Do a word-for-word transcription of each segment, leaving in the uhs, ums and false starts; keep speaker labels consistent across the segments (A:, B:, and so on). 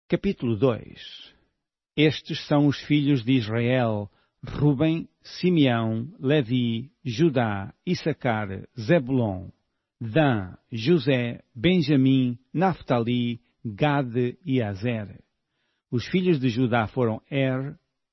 A: Capítulo dois. Estes são os filhos de Israel: Rubem, Simeão, Levi, Judá, Issacar, Zebulon, Dan, José, Benjamim, Naftali, Gade e Azer. Os filhos de Judá foram Er,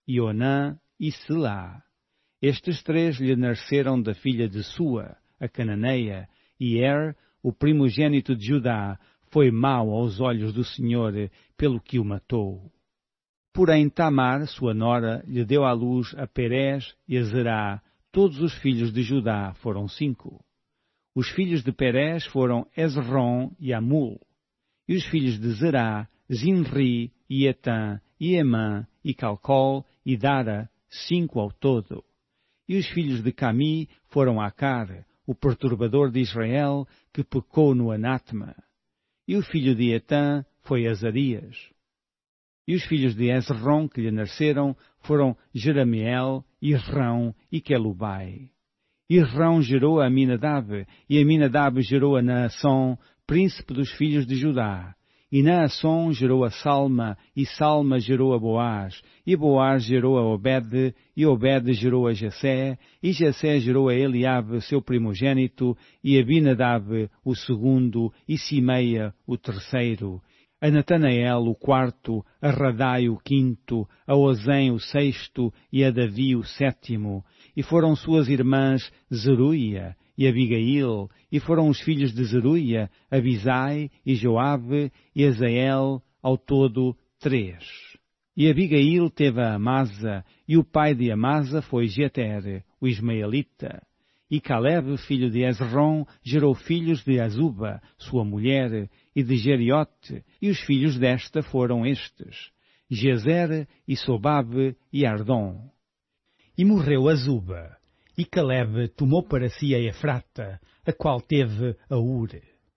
A: Ionã e Selá. Estes três lhe nasceram da filha de Sua, a cananeia, e Er, o primogênito de Judá, foi mau aos olhos do Senhor, pelo que o matou. Porém Tamar, sua nora, lhe deu à luz a Perez e a Zerá. Todos os filhos de Judá foram cinco. Os filhos de Perez foram Esrom e Amul. E os filhos de Zerá, Zinri, e Etã, e Emã, e Calcol, e Dara, cinco ao todo. E os filhos de Cami foram Acar, o perturbador de Israel, que pecou no anátema. E o filho de Etã foi Azarias. E os filhos de Esrom que lhe nasceram foram Jeramiel, Irrão e Quelubai. Irrão gerou a Aminadab, e Aminadab gerou a Naasson, príncipe dos filhos de Judá. E Naasson gerou a Salma, e Salma gerou a Boaz, e Boaz gerou a Obed, e Obed gerou a Jessé, e Jessé gerou a Eliabe, seu primogênito, e Abinadab, o segundo, e Simeia, o terceiro, a Natanael, o quarto, a Radai, o quinto, a Ozém, o sexto, e a Davi, o sétimo. E foram suas irmãs Zeruia e Abigail, e foram os filhos de Zeruia, Abisai e Joabe e Azael, ao todo três. E Abigail teve a Amasa, e o pai de Amasa foi Jeter, o ismaelita. E Caleb, filho de Esrom, gerou filhos de Azuba, sua mulher, e de Jeriote, e os filhos desta foram estes: Jezer, e Sobabe, e Ardom. E morreu Azuba, e Caleb tomou para si a Efrata, a qual teve a Ur.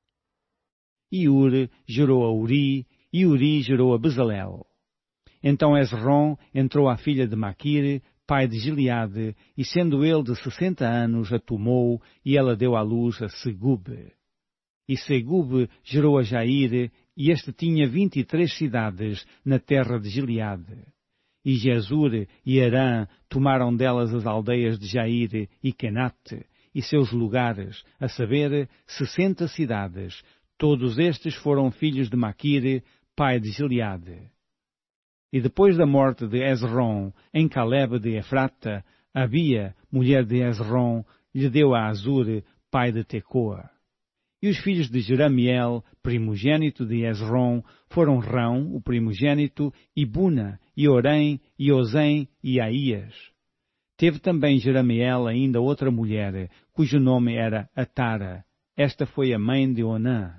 A: E Ur gerou a Uri, e Uri gerou a Bezalel. Então Esrom entrou à filha de Maquir, pai de Gileade, e sendo ele de sessenta anos, a tomou, e ela deu à luz a Segube. E Segube gerou a Jair, e este tinha vinte e três cidades na terra de Gileade. E Jesur e Arã tomaram delas as aldeias de Jair e Kenate, e seus lugares, a saber, sessenta cidades. Todos estes foram filhos de Maquir, pai de Gileade. E depois da morte de Esrom, em Caleb de Efrata, Abia, mulher de Esrom, lhe deu a Azur, pai de Tecoa. E os filhos de Jeramiel, primogênito de Esrom, foram Rão, o primogênito, e Buna, e Orém, e Ozém, e Aías. Teve também Jeramiel ainda outra mulher, cujo nome era Atara. Esta foi a mãe de Onã.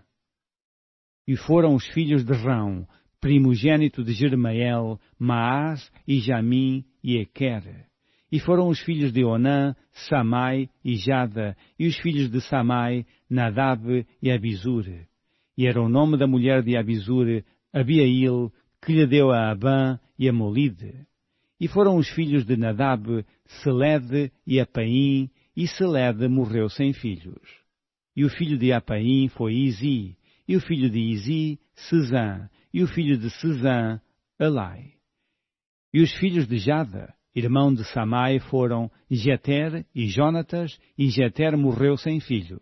A: E foram os filhos de Rão, primogênito de Jeramiel, Maás, e Jamim, e Equer. E foram os filhos de Onã, Samai e Jada, e os filhos de Samai, Nadab e Abizur. E era o nome da mulher de Abizur, Abiail, que lhe deu a Abã e a Molide. E foram os filhos de Nadab, Seled e Apaim, e Seled morreu sem filhos. E o filho de Apaim foi Izi, e o filho de Izi, Sezã, e o filho de Sezã, Elai. E os filhos de Jada, irmão de Samai, foram Jeter e Jonatas, e Jeter morreu sem filhos.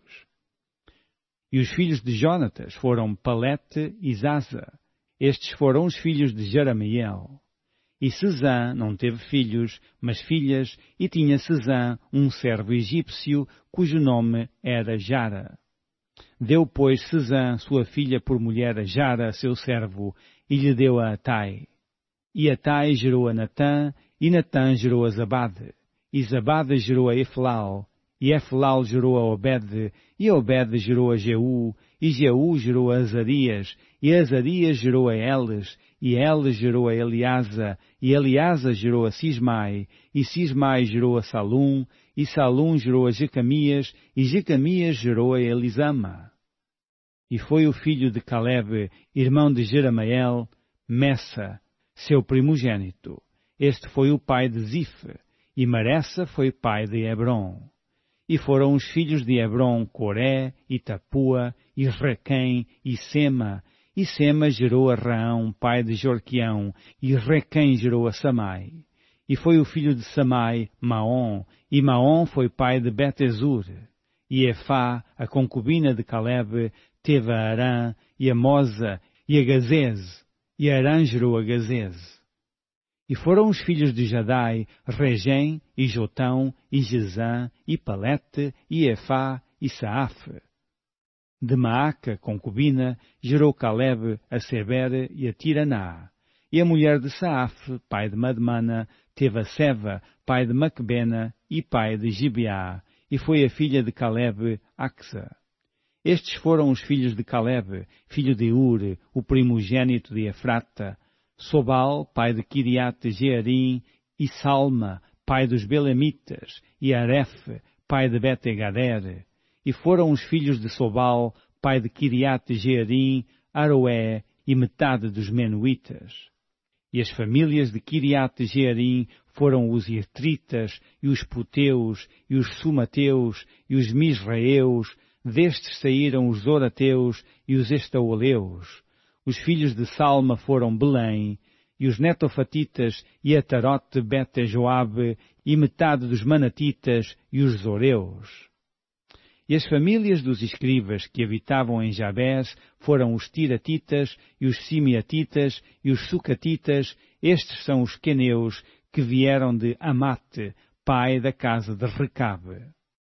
A: E os filhos de Jonatas foram Palete e Zaza. Estes foram os filhos de Jeramiel. E Sezã não teve filhos, mas filhas, e tinha Sezã um servo egípcio, cujo nome era Jara. Deu, pois, Sezã sua filha por mulher a Jara, seu servo, e lhe deu a Atai. E Atai gerou a Natã, e Natã gerou a Zabade. E Zabade gerou a Eflal, e Eflal gerou a Obed, e Obed gerou a Jeú, e Jeú gerou a Azarias, e Azarias gerou a Eles, e Eles gerou a Eliasa, e Eliasa gerou a Sismai, e Sismai gerou a Salum, e Salum gerou a Jecamias, e Jecamias gerou a Elisama. E foi o filho de Caleb, irmão de Jeramiel, Messa, seu primogênito. Este foi o pai de Zif, e Maressa foi pai de Hebron. E foram os filhos de Hebron, Coré, e Tapua, e Requém, e Sema, E Sema gerou a Raão, pai de Jorquião, e Requém gerou a Samai. E foi o filho de Samai, Maom, e Maom foi pai de Betesur. E Efá, a concubina de Caleb, teve a Arã, e a Mosa, e a Gazez, e Arã gerou a Gazez. E foram os filhos de Jadai, Regem, e Jotão, e Gezã, e Palete, e Efá, e Saaf. De Maaca, concubina, gerou Caleb a Seber e a Tiraná. E a mulher de Saaf, pai de Madmana, teve a Seva, pai de Macbena e pai de Gibeá, e foi a filha de Caleb, Axa. Estes foram os filhos de Caleb, filho de Ur, o primogênito de Efrata, Sobal, pai de Kiriat Jearim, e Salma, pai dos Belemitas, e Aref, pai de Betegader. E foram os filhos de Sobal, pai de Kiriat Jearim, Aroé e metade dos Menuítas. E as famílias de Kiriat Jearim foram os Irtritas, e os Puteus, e os Sumateus, e os Misraeus. Destes saíram os Zorateus e os Estaoleus. Os filhos de Salma foram Belém, e os Netofatitas, e Atarote, Bete-Joabe, e metade dos Manatitas, e os Zoreus. E as famílias dos escribas que habitavam em Jabés foram os Tiratitas, e os Simeatitas, e os Sucatitas. Estes são os queneus que vieram de Amate, pai da casa de Recabe.